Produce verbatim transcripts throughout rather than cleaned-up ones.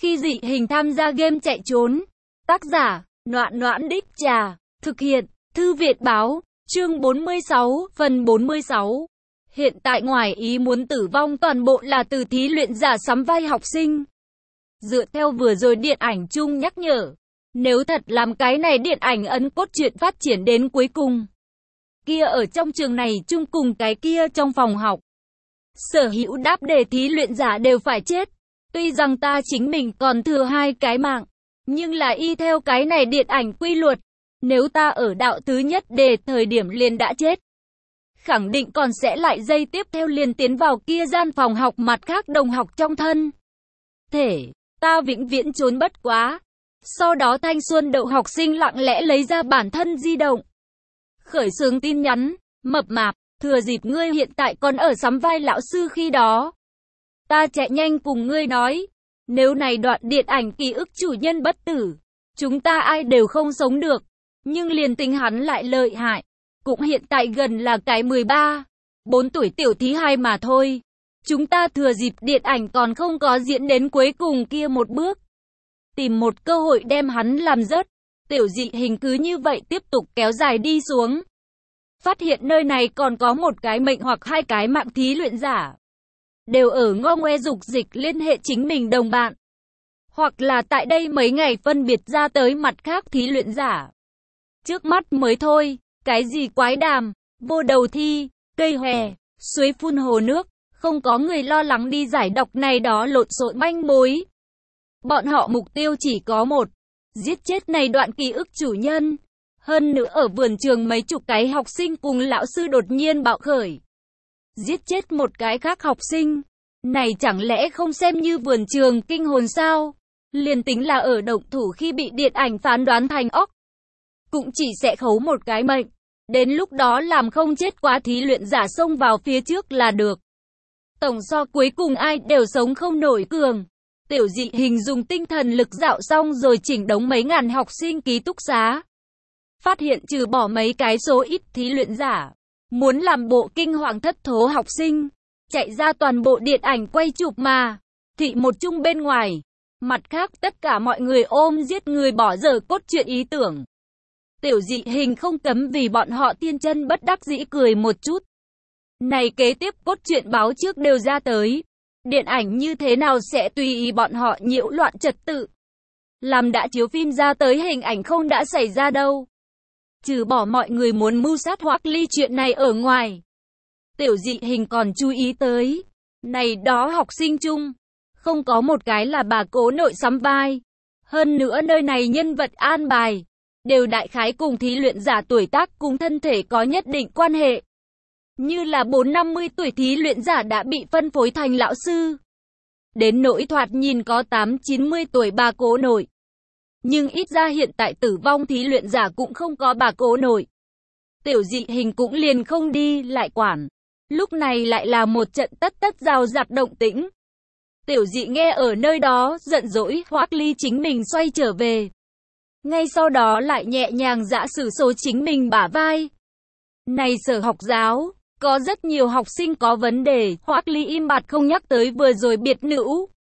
Khi dị hình tham gia game chạy trốn. Tác giả, Noãn Noãn Đích Trà. Thực hiện, Thư viện báo. Chương bốn mươi sáu, phần bốn mươi sáu. Hiện tại ngoài ý muốn tử vong toàn bộ là từ thí luyện giả sắm vai học sinh. Dựa theo vừa rồi điện ảnh chung nhắc nhở, nếu thật làm cái này điện ảnh ấn cốt truyện phát triển đến cuối cùng, kia ở trong trường này chung cùng cái kia trong phòng học, sở hữu đáp đề thí luyện giả đều phải chết. Tuy rằng ta chính mình còn thừa hai cái mạng, nhưng là y theo cái này điện ảnh quy luật, nếu ta ở đạo thứ nhất đề thời điểm liền đã chết, khẳng định còn sẽ lại dây tiếp theo liền tiến vào kia gian phòng học mặt khác đồng học trong thân thể. Ta vĩnh viễn trốn bất quá. Sau đó thanh xuân đậu học sinh lặng lẽ lấy ra bản thân di động, khởi xướng tin nhắn, mập mạp, thừa dịp ngươi hiện tại còn ở sắm vai lão sư khi đó, ta chạy nhanh cùng ngươi nói, nếu này đoạn điện ảnh ký ức chủ nhân bất tử, chúng ta ai đều không sống được, nhưng liền tính hắn lại lợi hại, cũng hiện tại gần là cái mười ba, bốn tuổi tiểu thí hài mà thôi. Chúng ta thừa dịp điện ảnh còn không có diễn đến cuối cùng kia một bước, tìm một cơ hội đem hắn làm rớt. Tiểu dị hình cứ như vậy tiếp tục kéo dài đi xuống. Phát hiện nơi này còn có một cái mệnh hoặc hai cái mạng thí luyện giả, đều ở ngo ngoe dục dịch liên hệ chính mình đồng bạn, hoặc là tại đây mấy ngày phân biệt ra tới mặt khác thí luyện giả. Trước mắt mới thôi, cái gì quái đàm, vô đầu thi, cây hòe, suối phun hồ nước, không có người lo lắng đi giải đọc này đó lộn xộn manh mối. Bọn họ mục tiêu chỉ có một, giết chết này đoạn ký ức chủ nhân. Hơn nữa ở vườn trường mấy chục cái học sinh cùng lão sư đột nhiên bạo khởi, giết chết một cái khác học sinh. Này chẳng lẽ không xem như vườn trường kinh hồn sao? Liền tính là ở động thủ khi bị điện ảnh phán đoán thành óc, cũng chỉ sẽ khấu một cái mệnh. Đến lúc đó làm không chết quá thí luyện giả xông vào phía trước là được. Tổng so cuối cùng ai đều sống không nổi cường. Tiểu dị hình dùng tinh thần lực dạo xong rồi chỉnh đống mấy ngàn học sinh ký túc xá. Phát hiện trừ bỏ mấy cái số ít thí luyện giả muốn làm bộ kinh hoàng thất thố học sinh, chạy ra toàn bộ điện ảnh quay chụp mà. Thị một chung bên ngoài, mặt khác tất cả mọi người ôm giết người bỏ dở cốt truyện ý tưởng. Tiểu dị hình không cấm vì bọn họ tiên chân bất đắc dĩ cười một chút. Này kế tiếp cốt truyện báo trước đều ra tới. Điện ảnh như thế nào sẽ tùy ý bọn họ nhiễu loạn trật tự. Làm đã chiếu phim ra tới hình ảnh không đã xảy ra đâu. Trừ bỏ mọi người muốn mưu sát Hoắc Ly chuyện này ở ngoài, tiểu dị hình còn chú ý tới. Này đó học sinh chung, không có một cái là bà cố nội sắm vai. Hơn nữa nơi này nhân vật an bài, đều đại khái cùng thí luyện giả tuổi tác cùng thân thể có nhất định quan hệ. Như là bốn năm mươi tuổi thí luyện giả đã bị phân phối thành lão sư. Đến nỗi thoạt nhìn có tám chín mươi tuổi bà cố nội. Nhưng ít ra hiện tại tử vong thí luyện giả cũng không có bà cố nội. Tiểu dị hình cũng liền không đi lại quản. Lúc này lại là một trận tất tất rào rạc động tĩnh. Tiểu dị nghe ở nơi đó giận dỗi Hoắc Ly chính mình xoay trở về. Ngay sau đó lại nhẹ nhàng giã sử số chính mình bả vai. Này sở học giáo, có rất nhiều học sinh có vấn đề. Hoắc Ly im bặt không nhắc tới vừa rồi biệt nữ,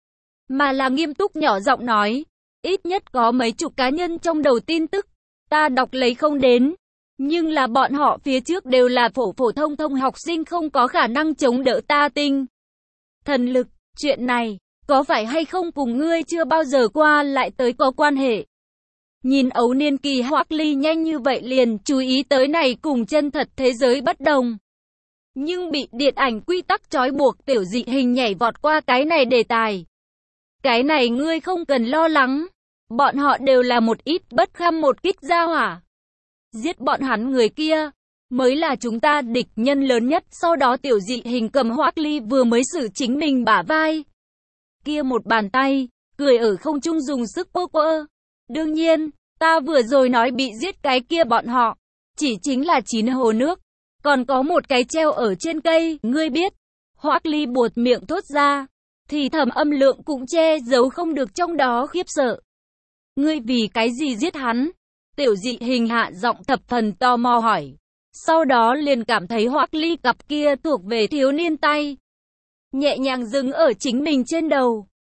mà là nghiêm túc nhỏ giọng nói, ít nhất có mấy chục cá nhân trong đầu tin tức, ta đọc lấy không đến. Nhưng là bọn họ phía trước đều là phổ phổ thông thông học sinh không có khả năng chống đỡ ta tinh thần lực. Chuyện này, có phải hay không cùng ngươi chưa bao giờ qua lại tới có quan hệ? Nhìn ấu niên kỳ Hoắc Ly nhanh như vậy liền chú ý tới này cùng chân thật thế giới bất đồng. Nhưng bị điện ảnh quy tắc trói buộc tiểu dị hình nhảy vọt qua cái này đề tài. Cái này ngươi không cần lo lắng. Bọn họ đều là một ít bất kham một kích gia hỏa. Giết bọn hắn người kia, mới là chúng ta địch nhân lớn nhất. Sau đó tiểu dị hình cầm Hoắc Ly vừa mới xử chính mình bả vai. Kia một bàn tay, cười ở không trung dùng sức quơ quơ. Đương nhiên, ta vừa rồi nói bị giết cái kia bọn họ, chỉ chính là chín hồ nước. Còn có một cái treo ở trên cây, ngươi biết. Hoắc Ly buột miệng thốt ra, thì thầm âm lượng cũng che giấu không được trong đó khiếp sợ. Ngươi vì cái gì giết hắn? Tiểu dị hình hạ giọng thập phần tò mò hỏi. Sau đó liền cảm thấy Hoắc Ly cặp kia thuộc về thiếu niên tay nhẹ nhàng dừng ở chính mình trên đầu.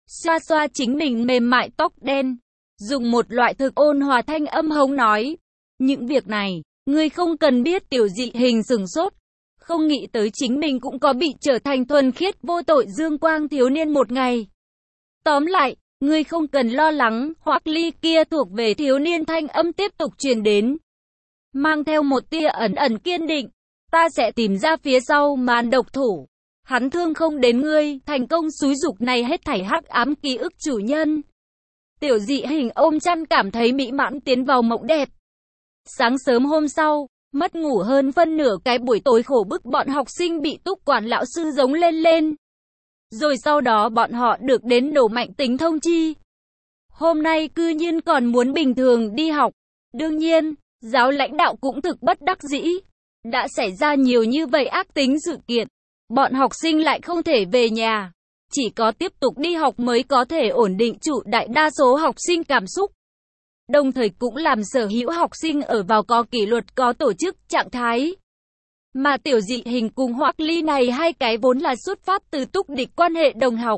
xoa xoa chính mình mềm mại tóc đen, dùng một loại thực ôn hòa thanh âm hống nói. Những việc này, ngươi không cần biết. Tiểu Dị Hình sửng sốt, không nghĩ tới chính mình cũng có bị trở thành thuần khiết vô tội dương quang thiếu niên một ngày. Tóm lại, ngươi không cần lo lắng. Hoắc Ly kia thuộc về thiếu niên thanh âm tiếp tục truyền đến, mang theo một tia ẩn ẩn kiên định. Ta sẽ tìm ra phía sau màn độc thủ. Hắn thương không đến ngươi, thành công xúi dục này hết thảy hắc ám ký ức chủ nhân. Tiểu Dị Hình ôm chăn cảm thấy mỹ mãn tiến vào mộng đẹp. Sáng sớm hôm sau, mất ngủ hơn phân nửa cái buổi tối khổ bức, bọn học sinh bị Túc quản lão sư giống lên lên. Rồi sau đó bọn họ được đến Đỗ Mạnh Tính thông chi. Hôm nay cư nhiên còn muốn bình thường đi học. Đương nhiên, giáo lãnh đạo cũng thực bất đắc dĩ. Đã xảy ra nhiều như vậy ác tính sự kiện, bọn học sinh lại không thể về nhà. Chỉ có tiếp tục đi học mới có thể ổn định trụ đại đa số học sinh cảm xúc. Đồng thời cũng làm sở hữu học sinh ở vào có kỷ luật có tổ chức trạng thái. Mà Tiểu Dị Hình cùng Hoắc Ly này hai cái vốn là xuất phát từ túc địch quan hệ đồng học.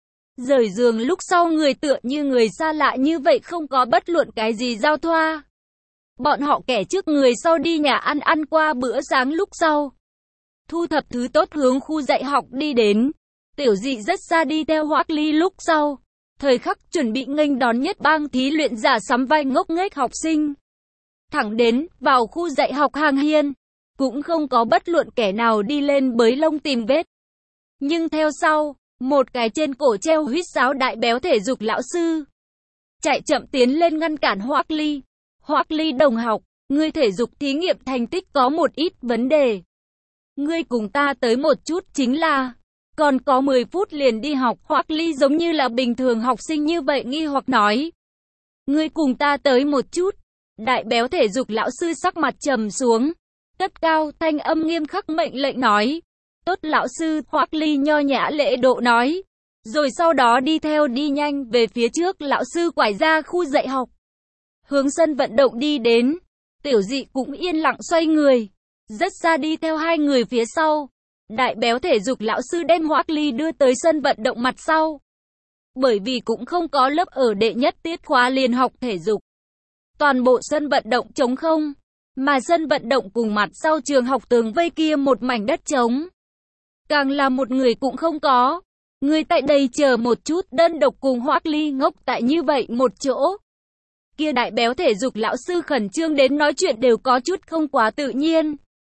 Rời giường lúc sau người tựa như người xa lạ như vậy, không có bất luận cái gì giao thoa. Bọn họ kẻ trước người sau đi nhà ăn ăn qua bữa sáng lúc sau. Thu thập thứ tốt hướng khu dạy học đi đến. Tiểu Dị rất xa đi theo Hoắc Ly lúc sau. Thời khắc chuẩn bị nghênh đón nhất bang thí luyện giả sắm vai ngốc nghếch học sinh. Thẳng đến, vào khu dạy học hàng hiên. Cũng không có bất luận kẻ nào đi lên bới lông tìm vết. Nhưng theo sau, một cái trên cổ treo huýt sáo đại béo thể dục lão sư chạy chậm tiến lên ngăn cản Hoắc Ly. Hoắc Ly đồng học, ngươi thể dục thí nghiệm thành tích có một ít vấn đề. Ngươi cùng ta tới một chút chính là, còn có mười phút liền đi học. Hoắc Ly giống như là bình thường học sinh như vậy nghi hoặc nói. Ngươi cùng ta tới một chút. Đại béo thể dục lão sư sắc mặt trầm xuống, cất cao thanh âm nghiêm khắc mệnh lệnh nói. Tốt lão sư. Hoắc Ly nho nhã lễ độ nói. Rồi sau đó đi theo đi nhanh về phía trước. Lão sư quải ra khu dạy học, hướng sân vận động đi đến. Tiểu Dị cũng yên lặng xoay người, rất xa đi theo hai người phía sau. Đại béo thể dục lão sư đem Hoắc Ly đưa tới sân vận động mặt sau. Bởi vì cũng không có lớp ở đệ nhất tiết khóa liền học thể dục. Toàn bộ sân vận động trống không, mà sân vận động cùng mặt sau trường học tường vây kia một mảnh đất trống. Càng là một người cũng không có. Người tại đây chờ một chút, đơn độc cùng Hoắc Ly ngốc tại như vậy một chỗ. Kia đại béo thể dục lão sư khẩn trương đến nói chuyện đều có chút không quá tự nhiên.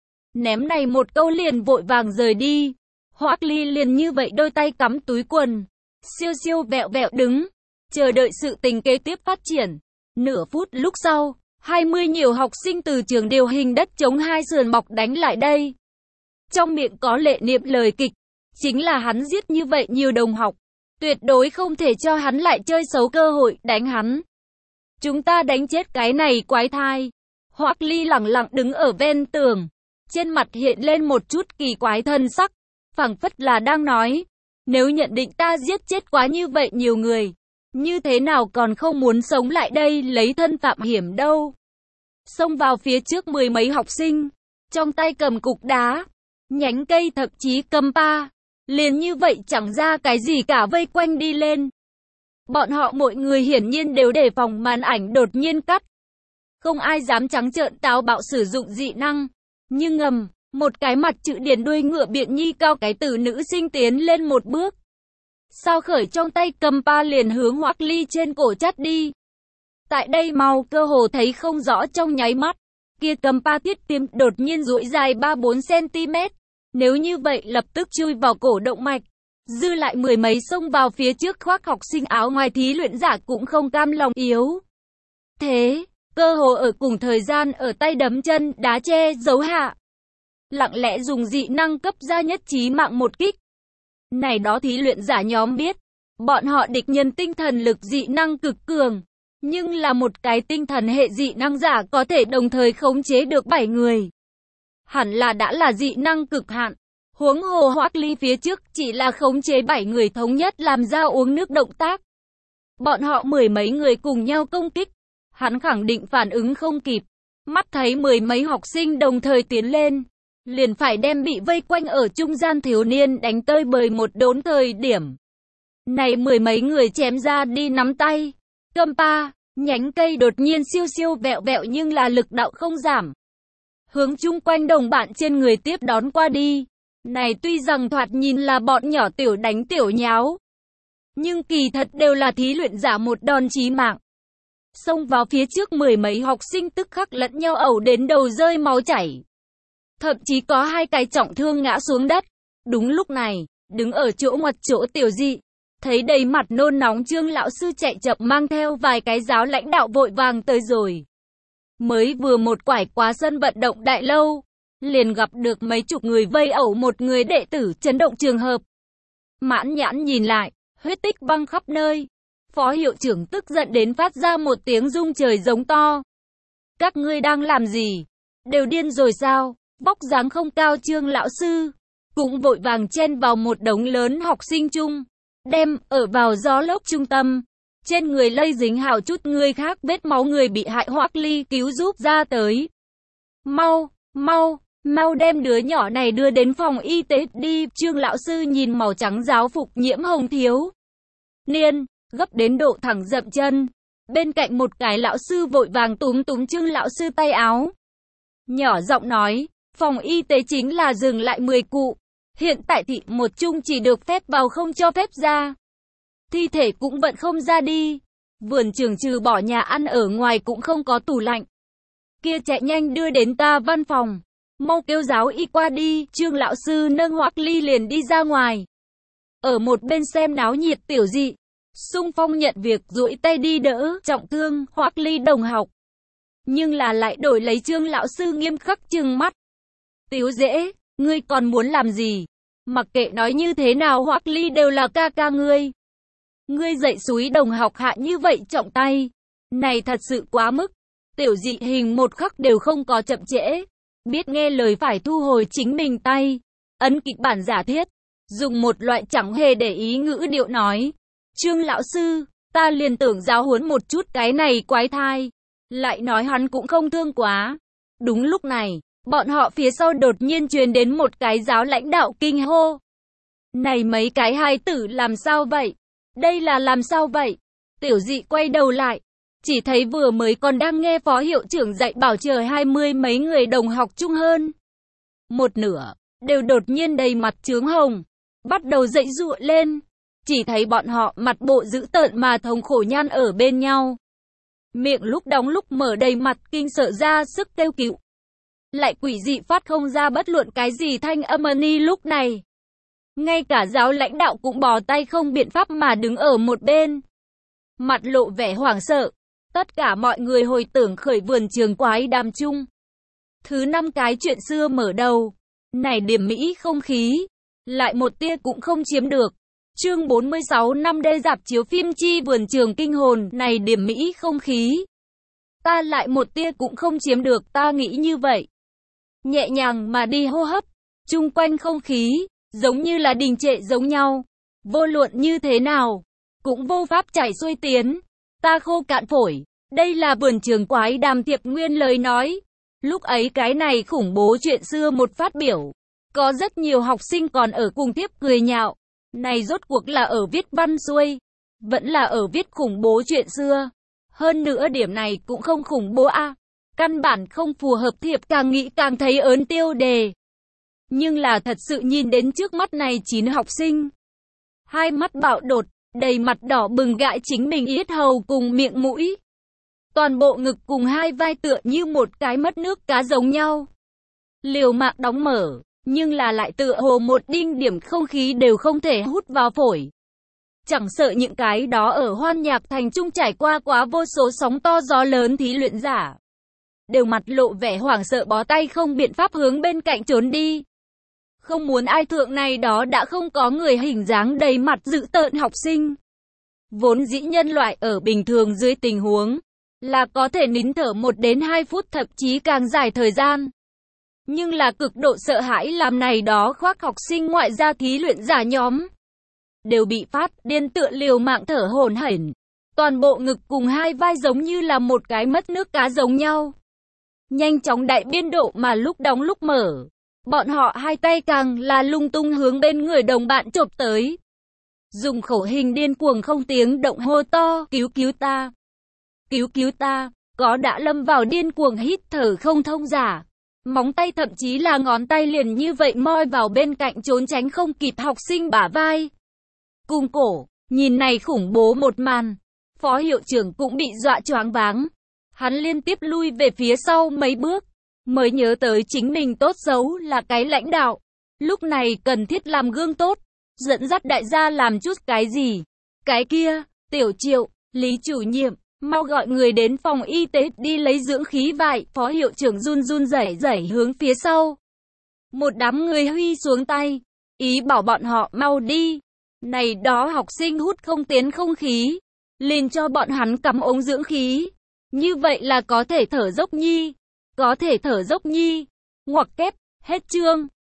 Ném này một câu liền vội vàng rời đi. Hoắc Ly liền như vậy đôi tay cắm túi quần, siêu siêu vẹo vẹo đứng, chờ đợi sự tình kế tiếp phát triển. Nửa phút lúc sau, hai mươi nhiều học sinh từ trường điều hình đất chống hai sườn bọc đánh lại đây. Trong miệng có lệ niệm lời kịch, chính là hắn giết như vậy nhiều đồng học, tuyệt đối không thể cho hắn lại chơi xấu cơ hội đánh hắn. Chúng ta đánh chết cái này quái thai. Hoắc Ly lẳng lặng đứng ở ven tường, trên mặt hiện lên một chút kỳ quái thân sắc, phảng phất là đang nói, nếu nhận định ta giết chết quá như vậy nhiều người, như thế nào còn không muốn sống lại đây lấy thân phạm hiểm đâu. Xông vào phía trước mười mấy học sinh, trong tay cầm cục đá, nhánh cây, thậm chí cầm pa, liền như vậy chẳng ra cái gì cả vây quanh đi lên. Bọn họ mỗi người hiển nhiên đều đề phòng màn ảnh đột nhiên cắt. Không ai dám trắng trợn táo bạo sử dụng dị năng. Nhưng ngầm, một cái mặt chữ điển đuôi ngựa biện nhi cao cái từ nữ sinh tiến lên một bước. Sao khởi trong tay cầm pa liền hướng Hoắc Ly trên cổ chát đi. Tại đây màu cơ hồ thấy không rõ trong nháy mắt. Kia cầm pa thiết tiêm đột nhiên duỗi dài ba bốn xăng-ti-mét. Nếu như vậy lập tức chui vào cổ động mạch. Dư lại mười mấy xông vào phía trước khoác học sinh áo ngoài thí luyện giả cũng không cam lòng yếu thế, cơ hồ ở cùng thời gian ở tay đấm chân đá che giấu hạ, lặng lẽ dùng dị năng cấp ra nhất chí mạng một kích. Này đó thí luyện giả nhóm biết, bọn họ địch nhân tinh thần lực dị năng cực cường, nhưng là một cái tinh thần hệ dị năng giả có thể đồng thời khống chế được bảy người. Hẳn là đã là dị năng cực hạn. Huống hồ Hoắc Ly phía trước chỉ là khống chế bảy người thống nhất làm ra uống nước động tác. Bọn họ mười mấy người cùng nhau công kích. Hắn khẳng định phản ứng không kịp. Mắt thấy mười mấy học sinh đồng thời tiến lên, liền phải đem bị vây quanh ở trung gian thiếu niên đánh tơi bời một đốn thời điểm. Này mười mấy người chém ra đi nắm tay. Cầm pa, nhánh cây đột nhiên siêu siêu vẹo vẹo nhưng là lực đạo không giảm. Hướng chung quanh đồng bạn trên người tiếp đón qua đi. Này tuy rằng thoạt nhìn là bọn nhỏ tiểu đánh tiểu nháo, nhưng kỳ thật đều là thí luyện giả một đòn chí mạng. Xông vào phía trước mười mấy học sinh tức khắc lẫn nhau ẩu đến đầu rơi máu chảy. Thậm chí có hai cái trọng thương ngã xuống đất. Đúng lúc này, đứng ở chỗ ngoặt chỗ Tiểu Dị, thấy đầy mặt nôn nóng Trương lão sư chạy chậm mang theo vài cái giáo lãnh đạo vội vàng tới rồi. Mới vừa một quải qua sân vận động đại lâu, liền gặp được mấy chục người vây ẩu một người đệ tử chấn động trường hợp. Mãn nhãn nhìn lại, huyết tích văng khắp nơi. Phó hiệu trưởng tức giận đến phát ra một tiếng rung trời giống to. Các ngươi đang làm gì? Đều điên rồi sao? Vóc dáng không cao Trương lão sư cũng vội vàng chen vào một đống lớn học sinh chung, đem ở vào gió lốc trung tâm. Trên người lây dính hào chút người khác vết máu người bị hại Hoắc Ly cứu giúp ra tới. Mau, mau, mau đem đứa nhỏ này đưa đến phòng y tế đi. Trương lão sư nhìn màu trắng giáo phục nhiễm hồng thiếu niên, gấp đến độ thẳng dậm chân. Bên cạnh một cái lão sư vội vàng túm túm Trương lão sư tay áo. Nhỏ giọng nói, phòng y tế chính là dừng lại mười cụ. Hiện tại thị một chung chỉ được phép vào không cho phép ra. Thi thể cũng vẫn không ra đi. Vườn trường trừ bỏ nhà ăn ở ngoài cũng không có tủ lạnh. Kia chạy nhanh đưa đến ta văn phòng. Mau kêu giáo y qua đi. Trương lão sư nâng Hoắc Ly liền đi ra ngoài. Ở một bên xem náo nhiệt Tiểu Dị xung phong nhận việc duỗi tay đi đỡ trọng thương Hoắc Ly đồng học. Nhưng là lại đổi lấy Trương lão sư nghiêm khắc trừng mắt. Tiểu Dễ, ngươi còn muốn làm gì? Mặc kệ nói như thế nào Hoắc Ly đều là ca ca ngươi. Ngươi dạy xúi đồng học hạ như vậy trọng tay. Này thật sự quá mức. Tiểu Dị hình một khắc đều không có chậm trễ. Biết nghe lời phải thu hồi chính mình tay. Ấn kịch bản giả thiết. Dùng một loại chẳng hề để ý ngữ điệu nói. Trương lão sư, ta liền tưởng giáo huấn một chút cái này quái thai. Lại nói hắn cũng không thương quá. Đúng lúc này, bọn họ phía sau đột nhiên truyền đến một cái giáo lãnh đạo kinh hô. Này mấy cái hài tử làm sao vậy? Đây là làm sao vậy? Tiểu Dị quay đầu lại, chỉ thấy vừa mới còn đang nghe phó hiệu trưởng dạy bảo chờ hai mươi mấy người đồng học chung hơn một nửa, đều đột nhiên đầy mặt chướng hồng, bắt đầu dậy dụa lên. Chỉ thấy bọn họ mặt bộ dữ tợn mà thống khổ nhăn ở bên nhau. Miệng lúc đóng lúc mở đầy mặt kinh sợ ra sức kêu cứu. Lại quỷ dị phát không ra bất luận cái gì thanh âm ni lúc này. Ngay cả giáo lãnh đạo cũng bó tay không biện pháp mà đứng ở một bên. Mặt lộ vẻ hoảng sợ. Tất cả mọi người hồi tưởng khởi vườn trường quái đàm chung. Thứ năm cái chuyện xưa mở đầu. Này điểm mỹ không khí. Lại một tia cũng không chiếm được. Chương bốn mươi sáu năm đê dạp chiếu phim chi vườn trường kinh hồn. Này điểm mỹ không khí. Ta lại một tia cũng không chiếm được, ta nghĩ như vậy. Nhẹ nhàng mà đi hô hấp. Chung quanh không khí giống như là đình trệ giống nhau. Vô luận như thế nào cũng vô pháp chảy xuôi tiến. Ta khô cạn phổi. Đây là vườn trường quái đàm Thiệp Nguyên lời nói. Lúc ấy cái này khủng bố chuyện xưa một phát biểu. Có rất nhiều học sinh còn ở cùng tiếp cười nhạo. Này rốt cuộc là ở viết văn xuôi, vẫn là ở viết khủng bố chuyện xưa. Hơn nữa điểm này cũng không khủng bố a, à. Căn bản không phù hợp thiệp, càng nghĩ càng thấy ớn tiêu đề. Nhưng là thật sự nhìn đến trước mắt này chín học sinh. Hai mắt bạo đột, đầy mặt đỏ bừng gãi chính mình yết hầu cùng miệng mũi. Toàn bộ ngực cùng hai vai tựa như một cái mất nước cá giống nhau. Liều mạng đóng mở. Nhưng là lại tựa hồ một đinh điểm không khí đều không thể hút vào phổi. Chẳng sợ những cái đó ở Hoan Nhạc Thành trung trải qua quá vô số sóng to gió lớn thí luyện giả. Đều mặt lộ vẻ hoảng sợ bó tay không biện pháp hướng bên cạnh trốn đi. Không muốn ai thượng này đó đã không có người hình dáng đầy mặt dữ tợn học sinh. Vốn dĩ nhân loại ở bình thường dưới tình huống là có thể nín thở một đến hai phút thậm chí càng dài thời gian. Nhưng là cực độ sợ hãi làm này đó khoác học sinh ngoại gia thí luyện giả nhóm. Đều bị phát điên tựa liều mạng thở hổn hển. Toàn bộ ngực cùng hai vai giống như là một cái mất nước cá giống nhau. Nhanh chóng đại biên độ mà lúc đóng lúc mở. Bọn họ hai tay càng là lung tung hướng bên người đồng bạn chộp tới. dùng khẩu hình điên cuồng không tiếng động hô to, cứu cứu ta, cứu cứu ta, có đã lâm vào điên cuồng hít thở không thông giả. Móng tay thậm chí là ngón tay liền như vậy moi vào bên cạnh trốn tránh không kịp học sinh bả vai. Cung cổ, nhìn này khủng bố một màn, phó hiệu trưởng cũng bị dọa choáng váng. Hắn liên tiếp lui về phía sau mấy bước, mới nhớ tới chính mình tốt xấu là cái lãnh đạo. Lúc này cần thiết làm gương tốt, dẫn dắt đại gia làm chút cái gì. Cái kia, Tiểu Triệu, Lý chủ nhiệm, mau gọi người đến phòng y tế đi lấy dưỡng khí vải. Phó hiệu trưởng run run rẩy rẩy hướng phía sau. Một đám người huy xuống tay, ý bảo bọn họ mau đi. Này đó học sinh hút không tiến không khí, liền cho bọn hắn cắm ống dưỡng khí. Như vậy là có thể thở dốc nhi, có thể thở dốc nhi. Ngoặc kép, hết chương.